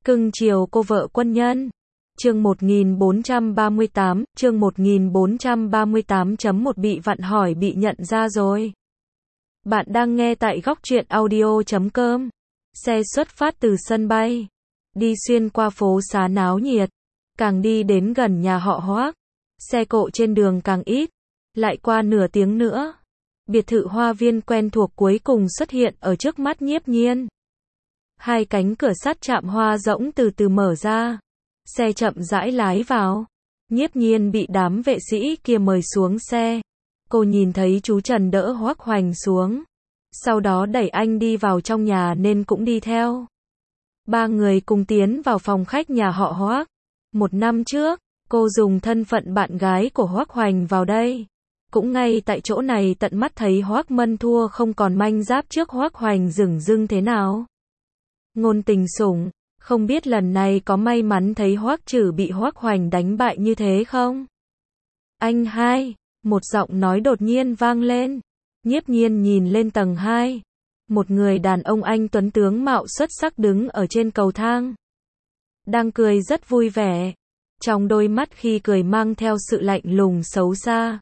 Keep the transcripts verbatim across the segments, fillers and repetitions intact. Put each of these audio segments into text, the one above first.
Cưng chiều cô vợ quân nhân. Chương một nghìn bốn trăm ba mươi tám, chương một nghìn bốn trăm ba mươi tám chấm một bị vặn hỏi bị nhận ra rồi. Bạn đang nghe tại góc truyện audio chấm com. Xe xuất phát từ sân bay, đi xuyên qua phố xá náo nhiệt, càng đi đến gần nhà họ Hoác, xe cộ trên đường càng ít. Lại qua nửa tiếng nữa, biệt thự hoa viên quen thuộc cuối cùng xuất hiện ở trước mắt Nhiếp Nhiên. Hai cánh cửa sắt chạm hoa rỗng từ từ mở ra, xe chậm rãi lái vào. Nhiếp Nhiên bị đám vệ sĩ kia mời xuống xe. Cô nhìn thấy chú Trần đỡ Hoác Hoành xuống, sau đó đẩy anh đi vào trong nhà nên cũng đi theo. Ba người cùng tiến vào phòng khách nhà họ Hoác. Một năm trước, cô dùng thân phận bạn gái của Hoác Hoành vào đây. Cũng ngay tại chỗ này tận mắt thấy Hoác Mân thua không còn manh giáp trước Hoác Hoành dửng dưng thế nào. Ngôn tình sủng, không biết lần này có may mắn thấy Hoác Trử bị Hoác Hoành đánh bại như thế không? Anh hai, một giọng nói đột nhiên vang lên. Nhiếp Nhiên nhìn lên tầng hai. Một người đàn ông anh tuấn tướng mạo xuất sắc đứng ở trên cầu thang. Đang cười rất vui vẻ. Trong đôi mắt khi cười mang theo sự lạnh lùng xấu xa.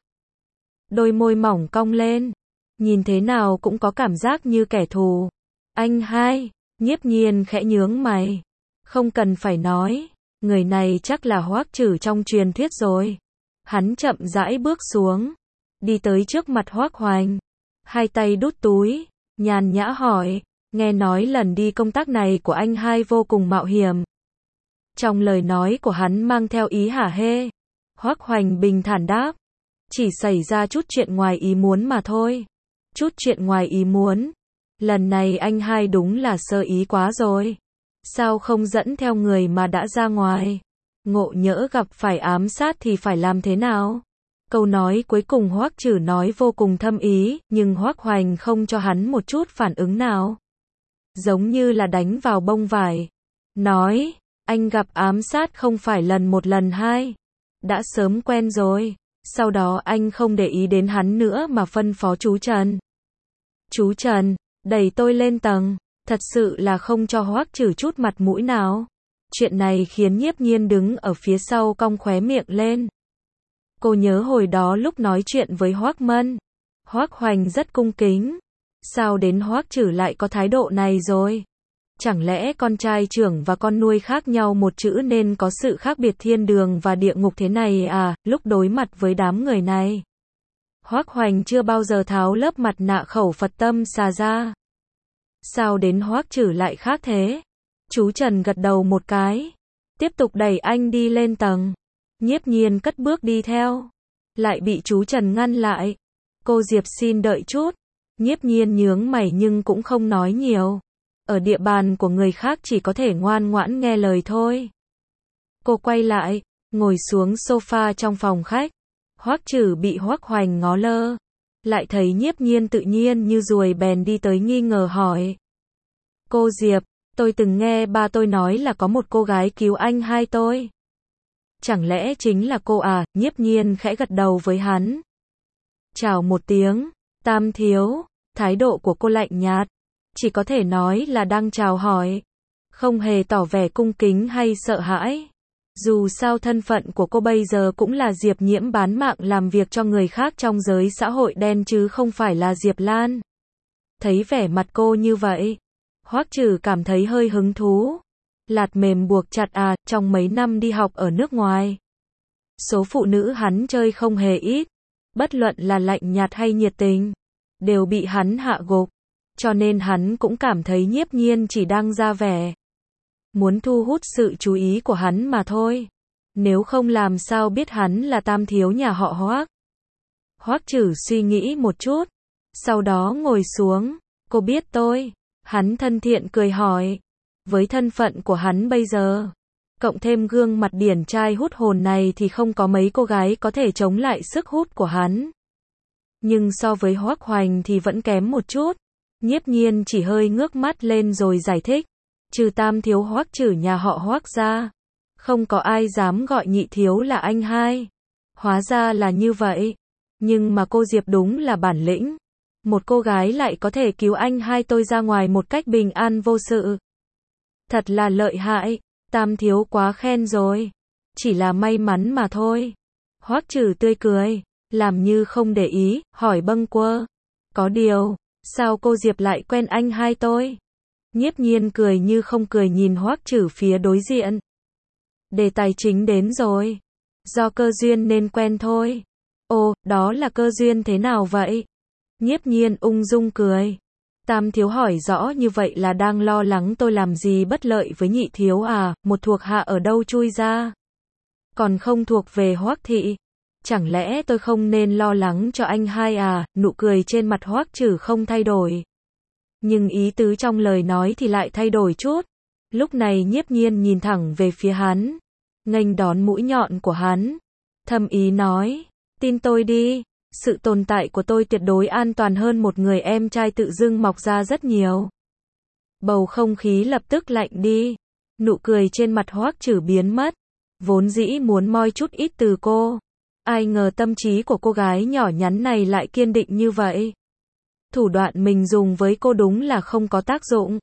Đôi môi mỏng cong lên. Nhìn thế nào cũng có cảm giác như kẻ thù. Anh hai, Nhiếp Nhiên khẽ nhướng mày. Không cần phải nói, người này chắc là Hoác Trử trong truyền thuyết rồi. Hắn chậm rãi bước xuống, đi tới trước mặt Hoác Hoành, hai tay đút túi, nhàn nhã hỏi, nghe nói lần đi công tác này của anh hai vô cùng mạo hiểm. Trong lời nói của hắn mang theo ý hả hê. Hoác Hoành bình thản đáp, chỉ xảy ra chút chuyện ngoài ý muốn mà thôi. Chút chuyện ngoài ý muốn? Lần này anh hai đúng là sơ ý quá rồi. Sao không dẫn theo người mà đã ra ngoài? Ngộ nhỡ gặp phải ám sát thì phải làm thế nào? Câu nói cuối cùng Hoác Trử nói vô cùng thâm ý, nhưng Hoác Hoành không cho hắn một chút phản ứng nào. Giống như là đánh vào bông vải. Nói, anh gặp ám sát không phải lần một lần hai. Đã sớm quen rồi. Sau đó anh không để ý đến hắn nữa mà phân phó chú Trần. Chú Trần, đẩy tôi lên tầng. Thật sự là không cho Hoác Trử chút mặt mũi nào. Chuyện này khiến Nhiếp Nhiên đứng ở phía sau cong khóe miệng lên. Cô nhớ hồi đó lúc nói chuyện với Hoác Mân, Hoác Hoành rất cung kính. Sao đến Hoác Trử lại có thái độ này rồi? Chẳng lẽ con trai trưởng và con nuôi khác nhau một chữ nên có sự khác biệt thiên đường và địa ngục thế này à? Lúc đối mặt với đám người này, Hoác Hoành chưa bao giờ tháo lớp mặt nạ khẩu Phật tâm xà ra. Sao đến Hoác Trử lại khác thế? Chú Trần gật đầu một cái, tiếp tục đẩy anh đi lên tầng. Nhiếp Nhiên cất bước đi theo, lại bị chú Trần ngăn lại. Cô Diệp xin đợi chút. Nhiếp Nhiên nhướng mày nhưng cũng không nói nhiều. Ở địa bàn của người khác chỉ có thể ngoan ngoãn nghe lời thôi. Cô quay lại, ngồi xuống sofa trong phòng khách. Hoác Trử bị Hoác Hoành ngó lơ. Lại thấy Nhiếp Nhiên tự nhiên như ruồi bèn đi tới nghi ngờ hỏi. Cô Diệp, tôi từng nghe ba tôi nói là có một cô gái cứu anh hai tôi. Chẳng lẽ chính là cô à? Nhiếp Nhiên khẽ gật đầu với hắn. Chào một tiếng, Tam thiếu. Thái độ của cô lạnh nhạt, chỉ có thể nói là đang chào hỏi, không hề tỏ vẻ cung kính hay sợ hãi. Dù sao thân phận của cô bây giờ cũng là Diệp Nhiễm bán mạng làm việc cho người khác trong giới xã hội đen chứ không phải là Diệp Lan. Thấy vẻ mặt cô như vậy, Hoác Trử cảm thấy hơi hứng thú. Lạt mềm buộc chặt à, trong mấy năm đi học ở nước ngoài, số phụ nữ hắn chơi không hề ít, bất luận là lạnh nhạt hay nhiệt tình, đều bị hắn hạ gục, cho nên hắn cũng cảm thấy Nhiếp Nhiên chỉ đang ra vẻ, muốn thu hút sự chú ý của hắn mà thôi. Nếu không làm sao biết hắn là tam thiếu nhà họ Hoác. Hoác Trử suy nghĩ một chút, sau đó ngồi xuống. Cô biết tôi? Hắn thân thiện cười hỏi. Với thân phận của hắn bây giờ, cộng thêm gương mặt điển trai hút hồn này thì không có mấy cô gái có thể chống lại sức hút của hắn. Nhưng so với Hoác Hoành thì vẫn kém một chút. Nhiếp Nhiên chỉ hơi ngước mắt lên rồi giải thích. Trừ tam thiếu Hoác Trử nhà họ Hoác ra, không có ai dám gọi nhị thiếu là anh hai. Hóa ra là như vậy. Nhưng mà cô Diệp đúng là bản lĩnh. Một cô gái lại có thể cứu anh hai tôi ra ngoài một cách bình an vô sự. Thật là lợi hại. Tam thiếu quá khen rồi. Chỉ là may mắn mà thôi. Hoắc Trử tươi cười, làm như không để ý, hỏi bâng quơ. Có điều, sao cô Diệp lại quen anh hai tôi? Nhiếp Nhiên cười như không cười nhìn Hoắc Trử phía đối diện. Đề tài chính đến rồi. Do cơ duyên nên quen thôi. Ồ, đó là cơ duyên thế nào vậy? Nhiếp Nhiên ung dung cười. Tam thiếu hỏi rõ như vậy là đang lo lắng tôi làm gì bất lợi với nhị thiếu à, một thuộc hạ ở đâu chui ra? Còn không thuộc về Hoắc thị. Chẳng lẽ tôi không nên lo lắng cho anh hai à? Nụ cười trên mặt Hoắc Trử không thay đổi. Nhưng ý tứ trong lời nói thì lại thay đổi chút. Lúc này Nhiếp Nhiên nhìn thẳng về phía hắn, nghênh đón mũi nhọn của hắn. Thâm ý nói, tin tôi đi, sự tồn tại của tôi tuyệt đối an toàn hơn một người em trai tự dưng mọc ra rất nhiều. Bầu không khí lập tức lạnh đi. Nụ cười trên mặt Hoắc Trử biến mất. Vốn dĩ muốn moi chút ít từ cô. Ai ngờ tâm trí của cô gái nhỏ nhắn này lại kiên định như vậy. Thủ đoạn mình dùng với cô đúng là không có tác dụng.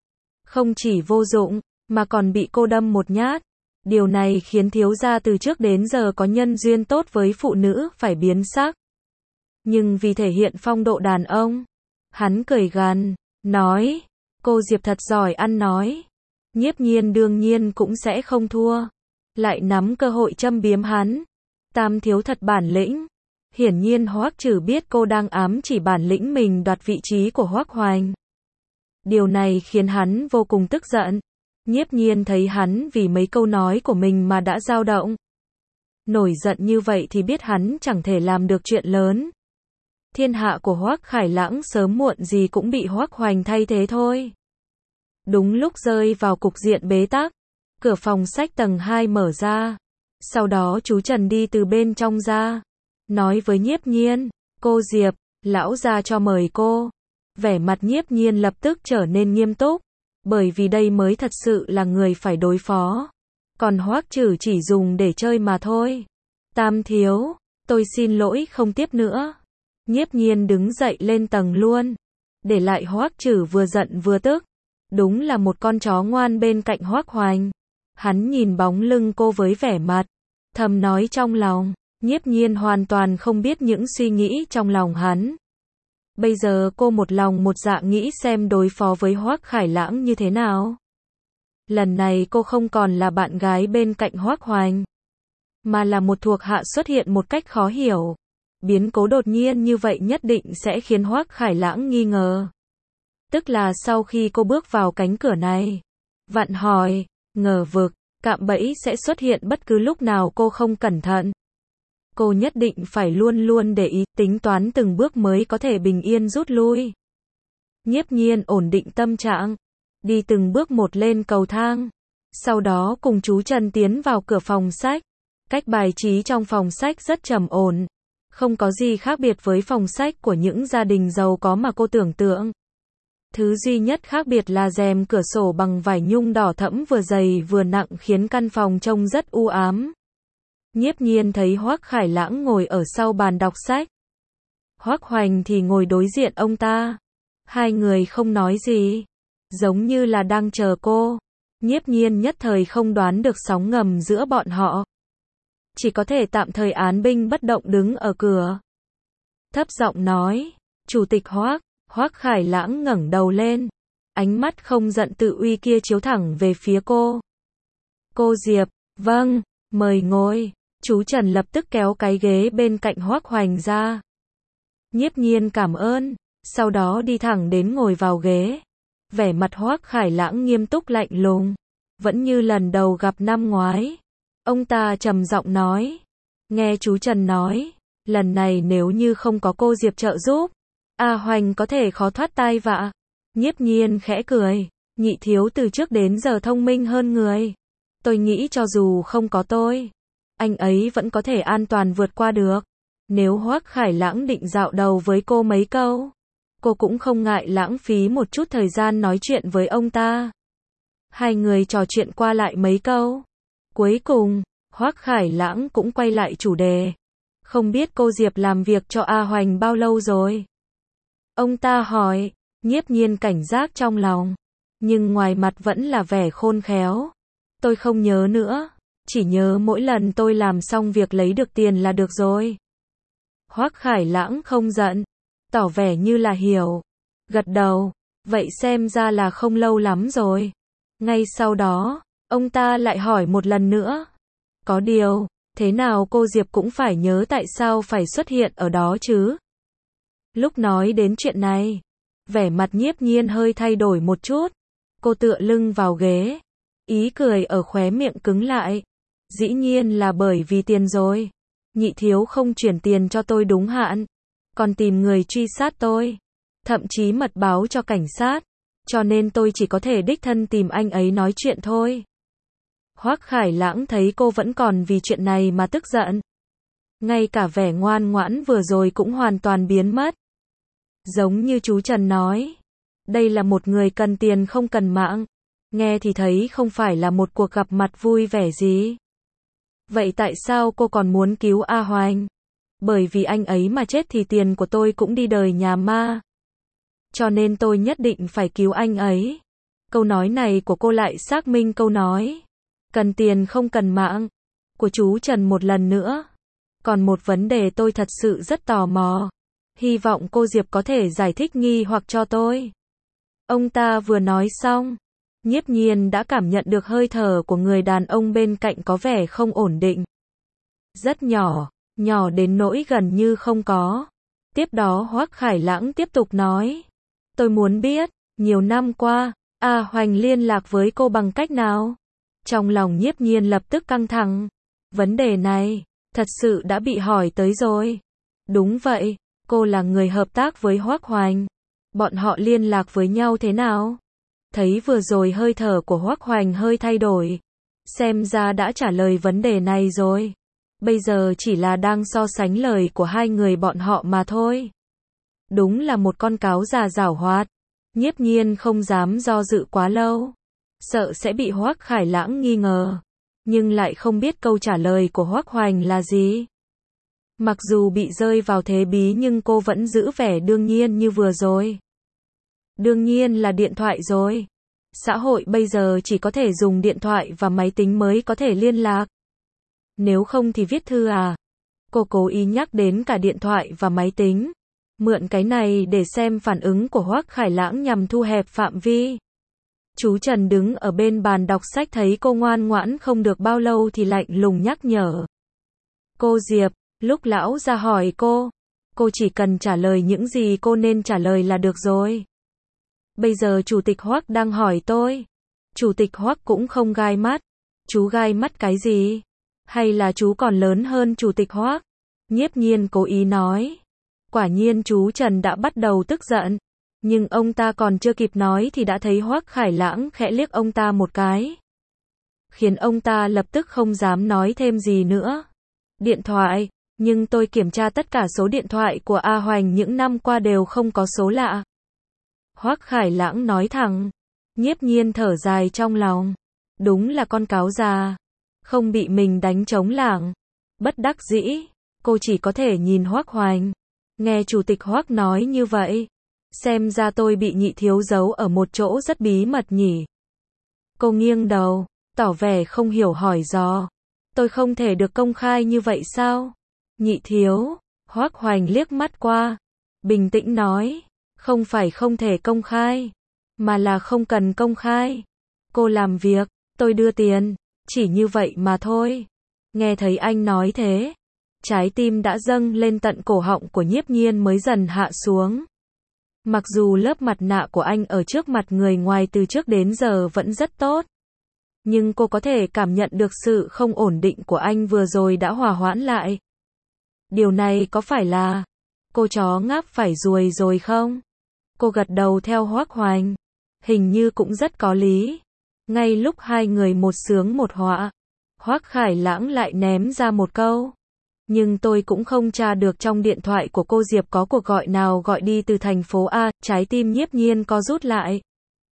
Không chỉ vô dụng, mà còn bị cô đâm một nhát. Điều này khiến thiếu gia từ trước đến giờ có nhân duyên tốt với phụ nữ phải biến sắc. Nhưng vì thể hiện phong độ đàn ông, hắn cười gằn, nói, cô Diệp thật giỏi ăn nói. Nhiếp Nhiên đương nhiên cũng sẽ không thua. Lại nắm cơ hội châm biếm hắn. Tam thiếu thật bản lĩnh. Hiển nhiên Hoắc Trử biết cô đang ám chỉ bản lĩnh mình đoạt vị trí của Hoắc Hoành. Điều này khiến hắn vô cùng tức giận. Nhiếp Nhiên thấy hắn vì mấy câu nói của mình mà đã dao động. Nổi giận như vậy thì biết hắn chẳng thể làm được chuyện lớn. Thiên hạ của Hoắc Khải Lãng sớm muộn gì cũng bị Hoắc Hoành thay thế thôi. Đúng lúc rơi vào cục diện bế tắc, cửa phòng sách tầng hai mở ra. Sau đó chú Trần đi từ bên trong ra, nói với Nhiếp Nhiên, cô Diệp, lão gia cho mời cô. Vẻ mặt Nhiếp Nhiên lập tức trở nên nghiêm túc, bởi vì đây mới thật sự là người phải đối phó. Còn Hoắc Trử chỉ dùng để chơi mà thôi. Tam thiếu, tôi xin lỗi không tiếp nữa. Nhiếp Nhiên đứng dậy lên tầng luôn, để lại Hoắc Trử vừa giận vừa tức. Đúng là một con chó ngoan bên cạnh Hoắc Hoành. Hắn nhìn bóng lưng cô với vẻ mặt thầm nói trong lòng. Nhiếp Nhiên hoàn toàn không biết những suy nghĩ trong lòng hắn. Bây giờ cô một lòng một dạ nghĩ xem đối phó với Hoắc Khải Lãng như thế nào. Lần này cô không còn là bạn gái bên cạnh Hoắc Hoành, mà là một thuộc hạ xuất hiện một cách khó hiểu. Biến cố đột nhiên như vậy nhất định sẽ khiến Hoắc Khải Lãng nghi ngờ. Tức là sau khi cô bước vào cánh cửa này, vặn hỏi, ngờ vực, cạm bẫy sẽ xuất hiện bất cứ lúc nào cô không cẩn thận. Cô nhất định phải luôn luôn để ý, tính toán từng bước mới có thể bình yên rút lui. Nhiếp Nhiên ổn định tâm trạng, đi từng bước một lên cầu thang. Sau đó cùng chú Trần tiến vào cửa phòng sách. Cách bài trí trong phòng sách rất trầm ổn, không có gì khác biệt với phòng sách của những gia đình giàu có mà cô tưởng tượng. Thứ duy nhất khác biệt là rèm cửa sổ bằng vải nhung đỏ thẫm vừa dày vừa nặng khiến căn phòng trông rất u ám. Nhiếp Nhiên thấy Hoắc Khải Lãng ngồi ở sau bàn đọc sách. Hoắc Hoành thì ngồi đối diện ông ta. Hai người không nói gì, giống như là đang chờ cô. Nhiếp Nhiên nhất thời không đoán được sóng ngầm giữa bọn họ. Chỉ có thể tạm thời án binh bất động đứng ở cửa. Thấp giọng nói, Chủ tịch Hoắc. Hoắc Khải Lãng ngẩng đầu lên. Ánh mắt không giận tự uy kia chiếu thẳng về phía cô. Cô Diệp, vâng, mời ngồi. Chú Trần lập tức kéo cái ghế bên cạnh Hoắc Hoành ra. Nhiếp Nhiên cảm ơn, sau đó đi thẳng đến ngồi vào ghế. Vẻ mặt Hoắc Khải Lãng nghiêm túc lạnh lùng, vẫn như lần đầu gặp năm ngoái. Ông ta trầm giọng nói, nghe chú Trần nói, lần này nếu như không có cô Diệp trợ giúp, A Hoành có thể khó thoát tai vạ. Nhiếp Nhiên khẽ cười, nhị thiếu từ trước đến giờ thông minh hơn người. Tôi nghĩ cho dù không có tôi, anh ấy vẫn có thể an toàn vượt qua được. Nếu Hoắc Khải Lãng định dạo đầu với cô mấy câu, cô cũng không ngại lãng phí một chút thời gian nói chuyện với ông ta. Hai người trò chuyện qua lại mấy câu. Cuối cùng, Hoắc Khải Lãng cũng quay lại chủ đề. Không biết cô Diệp làm việc cho A Hoành bao lâu rồi? Ông ta hỏi. Nhiếp Nhiên cảnh giác trong lòng, nhưng ngoài mặt vẫn là vẻ khôn khéo. Tôi không nhớ nữa, chỉ nhớ mỗi lần tôi làm xong việc lấy được tiền là được rồi. Hoắc Khải Lãng không giận, tỏ vẻ như là hiểu, gật đầu, vậy xem ra là không lâu lắm rồi. Ngay sau đó, ông ta lại hỏi một lần nữa. Có điều, thế nào cô Diệp cũng phải nhớ tại sao phải xuất hiện ở đó chứ. Lúc nói đến chuyện này, vẻ mặt Nhiếp Nhiên hơi thay đổi một chút. Cô tựa lưng vào ghế, ý cười ở khóe miệng cứng lại. Dĩ nhiên là bởi vì tiền rồi. Nhị thiếu không chuyển tiền cho tôi đúng hạn, còn tìm người truy sát tôi, thậm chí mật báo cho cảnh sát, cho nên tôi chỉ có thể đích thân tìm anh ấy nói chuyện thôi. Hoắc Khải Lãng thấy cô vẫn còn vì chuyện này mà tức giận. Ngay cả vẻ ngoan ngoãn vừa rồi cũng hoàn toàn biến mất. Giống như chú Trần nói, đây là một người cần tiền không cần mạng. Nghe thì thấy không phải là một cuộc gặp mặt vui vẻ gì. Vậy tại sao cô còn muốn cứu A Hoành? Bởi vì anh ấy mà chết thì tiền của tôi cũng đi đời nhà ma. Cho nên tôi nhất định phải cứu anh ấy. Câu nói này của cô lại xác minh câu nói cần tiền không cần mạng của chú Trần một lần nữa. Còn một vấn đề tôi thật sự rất tò mò. Hy vọng cô Diệp có thể giải thích nghi hoặc cho tôi. Ông ta vừa nói xong, Nhiếp Nhiên đã cảm nhận được hơi thở của người đàn ông bên cạnh có vẻ không ổn định. Rất nhỏ, nhỏ đến nỗi gần như không có. Tiếp đó Hoắc Khải Lãng tiếp tục nói. Tôi muốn biết, nhiều năm qua, A Hoành liên lạc với cô bằng cách nào? Trong lòng Nhiếp Nhiên lập tức căng thẳng. Vấn đề này, thật sự đã bị hỏi tới rồi. Đúng vậy, cô là người hợp tác với Hoắc Hoành. Bọn họ liên lạc với nhau thế nào? Thấy vừa rồi hơi thở của Hoắc Hoành hơi thay đổi. Xem ra đã trả lời vấn đề này rồi. Bây giờ chỉ là đang so sánh lời của hai người bọn họ mà thôi. Đúng là một con cáo già giảo hoạt. Nhiếp Nhiên không dám do dự quá lâu, sợ sẽ bị Hoắc Khải Lãng nghi ngờ, nhưng lại không biết câu trả lời của Hoắc Hoành là gì. Mặc dù bị rơi vào thế bí nhưng cô vẫn giữ vẻ đương nhiên như vừa rồi. Đương nhiên là điện thoại rồi. Xã hội bây giờ chỉ có thể dùng điện thoại và máy tính mới có thể liên lạc. Nếu không thì viết thư à? Cô cố ý nhắc đến cả điện thoại và máy tính. Mượn cái này để xem phản ứng của Hoắc Khải Lãng nhằm thu hẹp phạm vi. Chú Trần đứng ở bên bàn đọc sách thấy cô ngoan ngoãn không được bao lâu thì lạnh lùng nhắc nhở. Cô Diệp, lúc lão ra hỏi cô, cô chỉ cần trả lời những gì cô nên trả lời là được rồi. Bây giờ Chủ tịch Hoắc đang hỏi tôi. Chủ tịch Hoắc cũng không gai mắt. Chú gai mắt cái gì? Hay là chú còn lớn hơn Chủ tịch Hoắc? Nhiếp Nhiên cố ý nói. Quả nhiên chú Trần đã bắt đầu tức giận. Nhưng ông ta còn chưa kịp nói thì đã thấy Hoắc Khải Lãng khẽ liếc ông ta một cái. Khiến ông ta lập tức không dám nói thêm gì nữa. Điện thoại, nhưng tôi kiểm tra tất cả số điện thoại của A Hoành những năm qua đều không có số lạ. Hoắc Khải Lãng nói thẳng. Nhiếp Nhiên thở dài trong lòng. Đúng là con cáo già. Không bị mình đánh trống lảng. Bất đắc dĩ, cô chỉ có thể nhìn Hoắc Hoành. Nghe Chủ tịch Hoắc nói như vậy, xem ra tôi bị nhị thiếu giấu ở một chỗ rất bí mật nhỉ. Cô nghiêng đầu, tỏ vẻ không hiểu hỏi dò. Tôi không thể được công khai như vậy sao? Nhị thiếu, Hoắc Hoành liếc mắt qua, bình tĩnh nói, không phải không thể công khai, mà là không cần công khai. Cô làm việc, tôi đưa tiền, chỉ như vậy mà thôi. Nghe thấy anh nói thế, trái tim đã dâng lên tận cổ họng của Nhiếp Nhiên mới dần hạ xuống. Mặc dù lớp mặt nạ của anh ở trước mặt người ngoài từ trước đến giờ vẫn rất tốt, nhưng cô có thể cảm nhận được sự không ổn định của anh vừa rồi đã hòa hoãn lại. Điều này có phải là cô chó ngáp phải ruồi rồi không? Cô gật đầu theo Hoắc Hoành. Hình như cũng rất có lý. Ngay lúc hai người một sướng một họa, Hoắc Khải Lãng lại ném ra một câu. Nhưng tôi cũng không tra được trong điện thoại của cô Diệp có cuộc gọi nào gọi đi từ thành phố A, trái tim Nhiếp Nhiên co rút lại.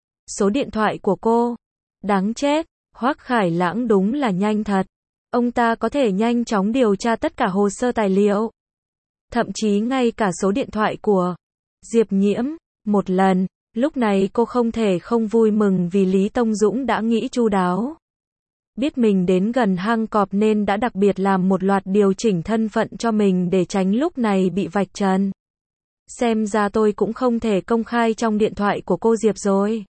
Số điện thoại của cô. Đáng chết, Hoắc Khải Lãng đúng là nhanh thật. Ông ta có thể nhanh chóng điều tra tất cả hồ sơ tài liệu. Thậm chí ngay cả số điện thoại của Diệp Nhiễm. Một lần, lúc này cô không thể không vui mừng vì Lý Tông Dũng đã nghĩ chu đáo. Biết mình đến gần hang cọp nên đã đặc biệt làm một loạt điều chỉnh thân phận cho mình để tránh lúc này bị vạch trần. Xem ra tôi cũng không thể công khai trong điện thoại của cô Diệp rồi.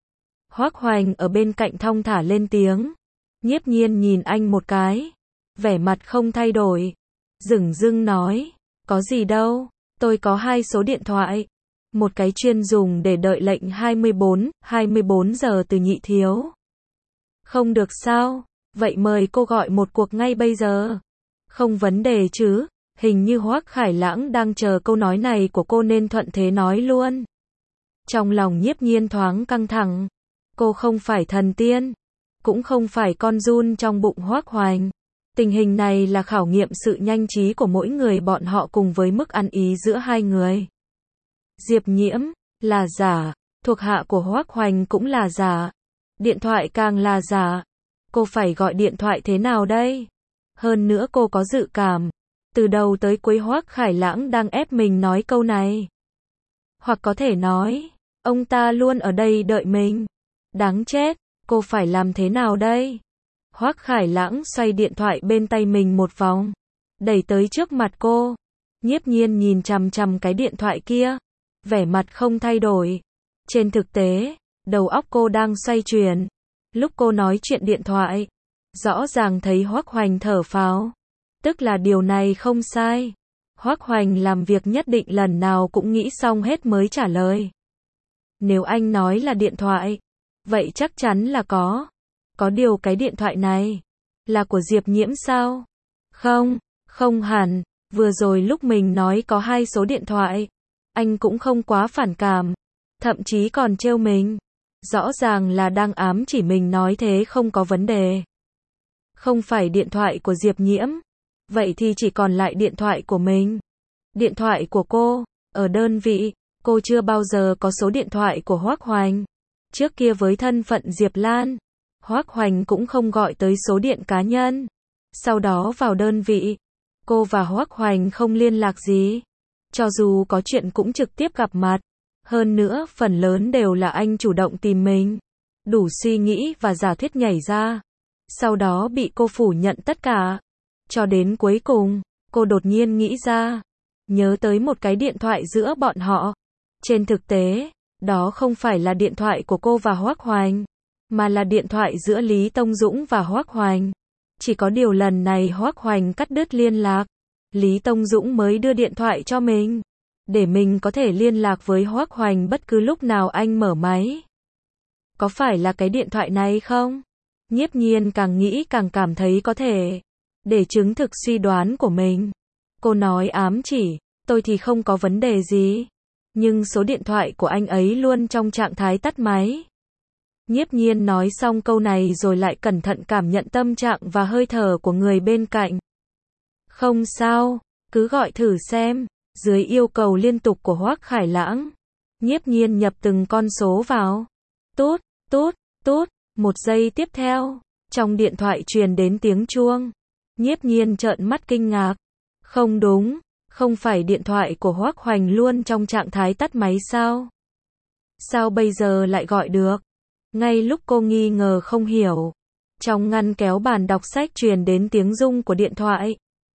Hoắc Hoành ở bên cạnh thong thả lên tiếng. Nhiếp Nhiên nhìn anh một cái, vẻ mặt không thay đổi, dửng dưng nói, có gì đâu, tôi có hai số điện thoại, một cái chuyên dùng để đợi lệnh hai mươi bốn, hai mươi bốn giờ từ Nhị thiếu. Không được sao, vậy mời cô gọi một cuộc ngay bây giờ. Không vấn đề chứ, hình như Hoắc Khải Lãng đang chờ câu nói này của cô nên thuận thế nói luôn. Trong lòng Nhiếp Nhiên thoáng căng thẳng, cô không phải thần tiên, cũng không phải con giun trong bụng Hoắc Hoành. Tình hình này là khảo nghiệm sự nhanh trí của mỗi người bọn họ cùng với mức ăn ý giữa hai người. Diệp Nhiễm, là giả, thuộc hạ của Hoắc Hoành cũng là giả, điện thoại càng là giả. Cô phải gọi điện thoại thế nào đây? Hơn nữa cô có dự cảm, từ đầu tới cuối Hoắc Khải Lãng đang ép mình nói câu này. Hoặc có thể nói, ông ta luôn ở đây đợi mình. Đáng chết, cô phải làm thế nào đây? Hoắc Khải Lãng xoay điện thoại bên tay mình một vòng, đẩy tới trước mặt cô. Nhiếp Nhiên nhìn chằm chằm cái điện thoại kia, vẻ mặt không thay đổi. Trên thực tế, đầu óc cô đang xoay chuyển. Lúc cô nói chuyện điện thoại, rõ ràng thấy Hoắc Hoành thở phào. Tức là điều này không sai. Hoắc Hoành làm việc nhất định lần nào cũng nghĩ xong hết mới trả lời. Nếu anh nói là điện thoại, vậy chắc chắn là có. Có điều cái điện thoại này, là của Diệp Nhiễm sao? Không, không hẳn. Vừa rồi lúc mình nói có hai số điện thoại, anh cũng không quá phản cảm, thậm chí còn trêu mình. Rõ ràng là đang ám chỉ mình nói thế không có vấn đề. Không phải điện thoại của Diệp Nhiễm, vậy thì chỉ còn lại điện thoại của mình. Điện thoại của cô, ở đơn vị, cô chưa bao giờ có số điện thoại của Hoắc Hoành. Trước kia với thân phận Diệp Lan, Hoắc Hoành cũng không gọi tới số điện cá nhân. Sau đó vào đơn vị, cô và Hoắc Hoành không liên lạc gì. Cho dù có chuyện cũng trực tiếp gặp mặt. Hơn nữa, phần lớn đều là anh chủ động tìm mình. Đủ suy nghĩ và giả thuyết nhảy ra. Sau đó bị cô phủ nhận tất cả. Cho đến cuối cùng, cô đột nhiên nghĩ ra. Nhớ tới một cái điện thoại giữa bọn họ. Trên thực tế, đó không phải là điện thoại của cô và Hoắc Hoành, mà là điện thoại giữa Lý Tông Dũng và Hoắc Hoành. Chỉ có điều lần này Hoắc Hoành cắt đứt liên lạc, Lý Tông Dũng mới đưa điện thoại cho mình, để mình có thể liên lạc với Hoắc Hoành bất cứ lúc nào anh mở máy. Có phải là cái điện thoại này không? Nhiếp Nhiên càng nghĩ càng cảm thấy có thể. Để chứng thực suy đoán của mình, cô nói ám chỉ, tôi thì không có vấn đề gì. Nhưng số điện thoại của anh ấy luôn trong trạng thái tắt máy. Nhiếp Nhiên nói xong câu này rồi lại cẩn thận cảm nhận tâm trạng và hơi thở của người bên cạnh. Không sao, cứ gọi thử xem. Dưới yêu cầu liên tục của Hoắc Khải Lãng, Nhiếp Nhiên nhập từng con số vào. Tút, tút, tút. Một giây tiếp theo, trong điện thoại truyền đến tiếng chuông. Nhiếp Nhiên trợn mắt kinh ngạc. Không đúng, không phải điện thoại của Hoắc Hoành luôn trong trạng thái tắt máy sao? Sao bây giờ lại gọi được? Ngay lúc cô nghi ngờ không hiểu, trong ngăn kéo bàn đọc sách truyền đến tiếng rung của điện thoại.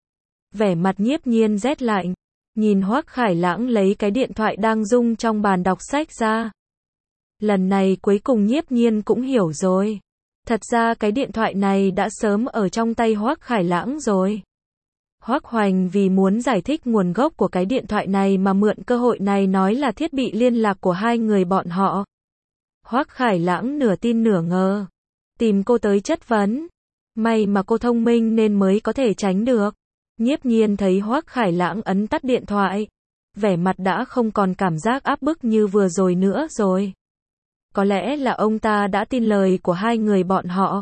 Vẻ mặt Nhiếp Nhiên rét lạnh, nhìn Hoắc Khải Lãng lấy cái điện thoại đang rung trong bàn đọc sách ra. Lần này cuối cùng Nhiếp Nhiên cũng hiểu rồi. Thật ra cái điện thoại này đã sớm ở trong tay Hoắc Khải Lãng rồi. Hoắc Hoành vì muốn giải thích nguồn gốc của cái điện thoại này mà mượn cơ hội này nói là thiết bị liên lạc của hai người bọn họ. Hoắc Khải Lãng nửa tin nửa ngờ, tìm cô tới chất vấn. May mà cô thông minh nên mới có thể tránh được. Nhiếp Nhiên thấy Hoắc Khải Lãng ấn tắt điện thoại, vẻ mặt đã không còn cảm giác áp bức như vừa rồi nữa rồi. Có lẽ là ông ta đã tin lời của hai người bọn họ.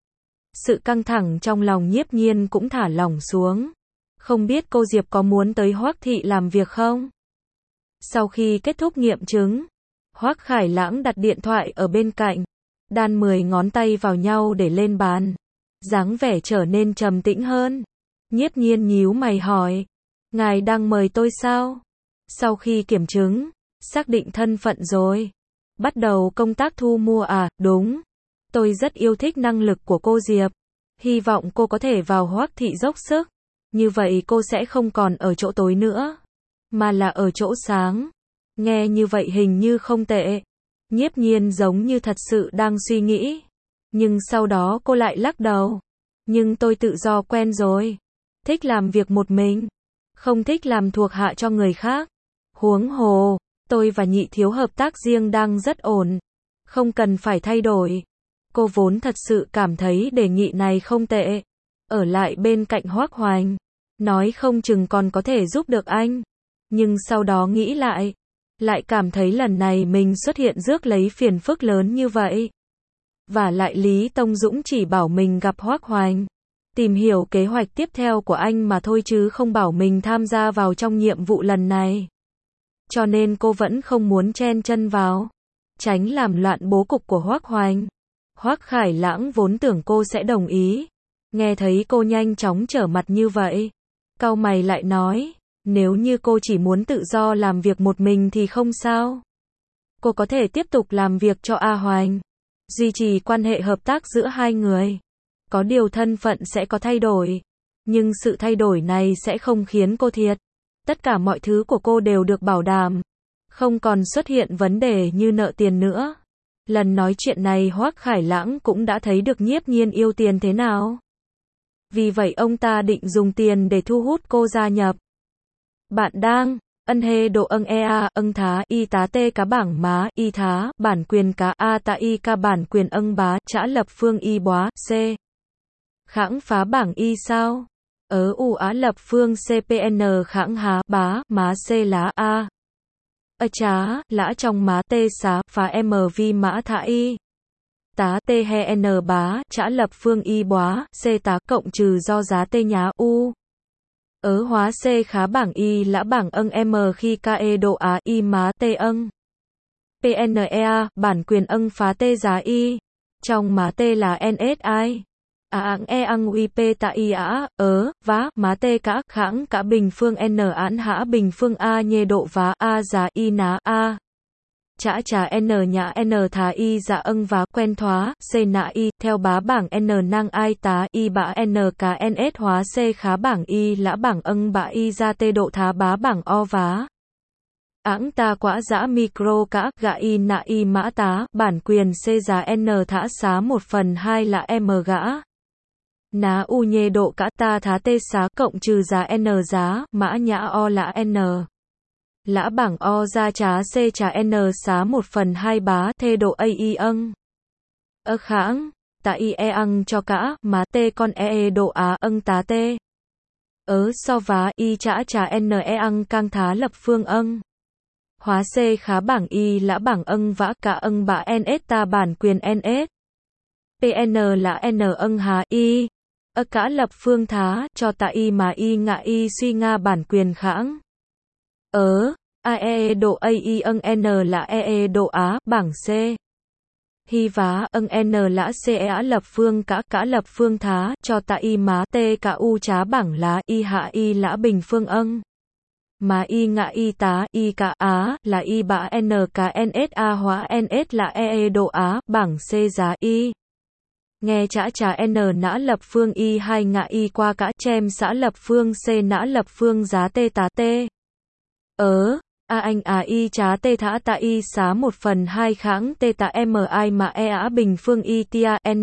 Sự căng thẳng trong lòng Nhiếp Nhiên cũng thả lỏng xuống. Không biết cô Diệp có muốn tới Hoắc thị làm việc không? Sau khi kết thúc nghiệm chứng, Hoắc Khải Lãng đặt điện thoại ở bên cạnh, đan mười ngón tay vào nhau để lên bàn, dáng vẻ trở nên trầm tĩnh hơn. Nhiếp Nhiên nhíu mày hỏi, ngài đang mời tôi sao? Sau khi kiểm chứng, xác định thân phận rồi, bắt đầu công tác thu mua à? Đúng, tôi rất yêu thích năng lực của cô Diệp, Hy vọng cô có thể vào Hoắc thị dốc sức. Như vậy cô sẽ không còn ở chỗ tối nữa, mà là ở chỗ sáng. Nghe như vậy hình như không tệ. Nhiếp Nhiên giống như thật sự đang suy nghĩ. Nhưng sau đó cô lại lắc đầu. Nhưng tôi tự do quen rồi. Thích làm việc một mình. Không thích làm thuộc hạ cho người khác. Huống hồ, tôi và Nhị thiếu hợp tác riêng đang rất ổn. Không cần phải thay đổi. Cô vốn thật sự cảm thấy đề nghị này không tệ. Ở lại bên cạnh Hoắc Hoành. Nói không chừng còn có thể giúp được anh. Nhưng sau đó nghĩ lại. Lại cảm thấy lần này mình xuất hiện rước lấy phiền phức lớn như vậy. Và lại Lý Tông Dũng chỉ bảo mình gặp Hoắc Hoành. Tìm hiểu kế hoạch tiếp theo của anh mà thôi chứ không bảo mình tham gia vào trong nhiệm vụ lần này. Cho nên cô vẫn không muốn chen chân vào. Tránh làm loạn bố cục của Hoắc Hoành. Hoắc Khải Lãng vốn tưởng cô sẽ đồng ý. Nghe thấy cô nhanh chóng trở mặt như vậy. Cau mày lại nói, nếu như cô chỉ muốn tự do làm việc một mình thì không sao. Cô có thể tiếp tục làm việc cho A Hoành. Duy trì quan hệ hợp tác giữa hai người. Có điều thân phận sẽ có thay đổi. Nhưng sự thay đổi này sẽ không khiến cô thiệt. Tất cả mọi thứ của cô đều được bảo đảm. Không còn xuất hiện vấn đề như nợ tiền nữa. Lần nói chuyện này Hoắc Khải Lãng cũng đã thấy được Nhiếp Nhiên yêu tiền thế nào. Vì vậy ông ta định dùng tiền để thu hút cô gia nhập. Bạn đang, ân hê độ ân ea, ân thá, y tá tê cá bảng má, y thá, bản quyền cá a ta y ca bản quyền ân bá, trả lập phương y bóa, c. Khãng phá bảng y sao? Ớ u á lập phương cpn khãng há, bá, má c lá a. Ơ trá, lã trong má tê xá, phá mv mã thả y. Tá tê he n bá, trả lập phương y bóa, c tá cộng trừ do giá tê nhá u. Ớ hóa c khá bảng y lã bảng ân m khi ke độ á y má tê ân. pnea, bản quyền ân phá tê giá y. Trong má tê là nsi. À ạng e ăng uy p tạ y á, ớ, vá, má tê cả, khãng cả bình phương n án hã bình phương a nhê độ vá a giá y ná a. Chả trà n nhã n thá y dạ ân vá quen thoá, c nạ y, theo bá bảng n năng ai tá y bã n cá ns hóa c khá bảng y lã bảng ân bã y ra tê độ thá bá bảng o vá. Ảng ta quả dã micro cả gạ y nạ y mã tá, bản quyền c giá n thả xá một phần hai là m gã. Ná u nhê độ cả ta thá tê xá cộng trừ giá n giá, mã nhã o lã n. Lã bảng o ra trá c trá n xá một phần hai bá thê độ a y ân. Ơ khãng, tạ y e ăng cho cả, má tê con e e độ á ân tá tê. Ớ so vá y trã trá n e ăng cang thá lập phương ân. Hóa c khá bảng y lã bảng ân vã cả ân bã ns ta bản quyền ns. pn là n ân hà y. Ơ cả lập phương thá, cho tạ y mà y ngạ y suy nga bản quyền khãng. Ớ, ae độ a y ân n là ee độ á, bảng c. Hy vá, ân n lã c e á lập phương cả cả lập phương thá, cho tạ y má t cả u trá bảng lá y hạ y lã bình phương ân. Mà y ngạ y tá, y cả á, là y bã n cả nsa hóa ns là ee độ á, bảng c giá y. Nghe chả trà n nã lập phương y hai ngạ y qua cả chem xã lập phương c nã lập phương giá t tá t. Ớ, a anh à y trá t thả tạ y xá một phần hai kháng t tạ m i mà e á bình phương y tia n.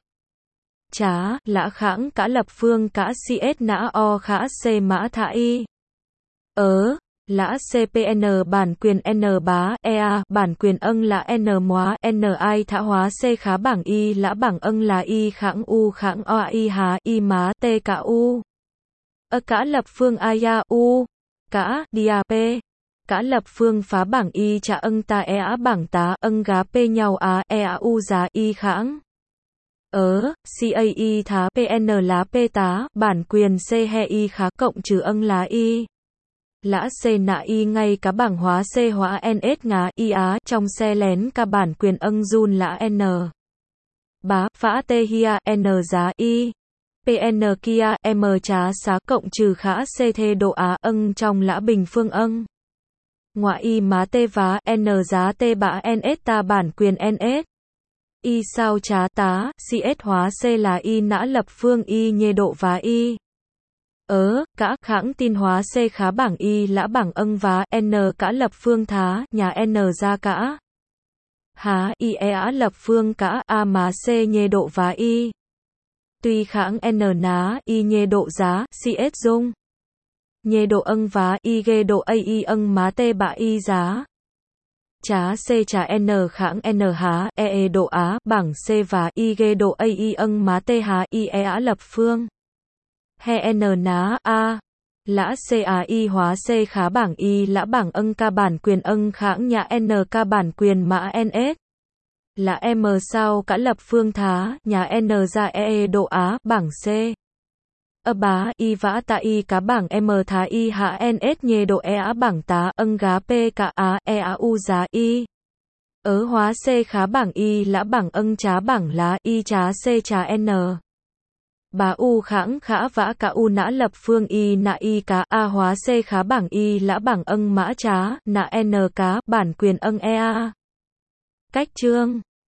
Chá, lã kháng cả lập phương cả cs nã o khá c mã thả y. Ớ, lã cpn bản quyền n bá ea bản quyền ân là n móa n i thả hóa c khá bảng y lã bảng ân là y kháng u kháng o y há y má t cả u. Ơ cả lập phương aya u. Cả, dia p. Cả lập phương phá bảng y trả ân ta e á bảng tá ân gá p nhau á e á u giá y kháng. Ớ, cae thá pn lá p tá, bản quyền c he y khá cộng trừ ân lá y. Lã c nạ y ngay cả bảng hóa c hóa ns ngá y á trong xe lén cả bản quyền ân run lã n. Bá, phá t hia n giá y. pn kia m trá xá cộng trừ khá c thê độ á ân trong lã bình phương ân. Ngoại y má t vá n giá t bã ns ta bản quyền ns. y sao trá tá, cs hóa c là y nã lập phương y nhê độ vá y. Ớ, cả, khãng tin hóa c khá bảng y lã bảng âng vá, n cả lập phương thá, nhà n ra cả. Há, y e á lập phương cả, a má c nhê độ vá y. Tuy khãng n ná, y nhê độ giá, cs dung. Nhê độ âng vá, y ghê độ a y âng má tê bạ y giá. Chá c chá n khãng n há, e e độ á, bảng c và y ghê độ a y âng má tê há, y e á lập phương. He n ná, a. Lã c á y hóa c khá bảng y lã bảng âng ca bản quyền âng khãng nhã n ca bản quyền mã ns. Lã m sao cả lập phương thá, nhà n ra e e độ á, bảng c. Ơ bá, y vã tạ y cá bảng m thá y hạ ns nhê độ e á bảng tá, âng gá p cả á, e á u giá y. Ớ hóa c khá bảng y lã bảng âng chá bảng lá, y chá c chá n. Bá u khãng khã vã cả u nã lập phương y nạ y cá, a hóa c khá bảng y lã bảng âng mã chá, nạ n cá, bản quyền âng e a. Cách chương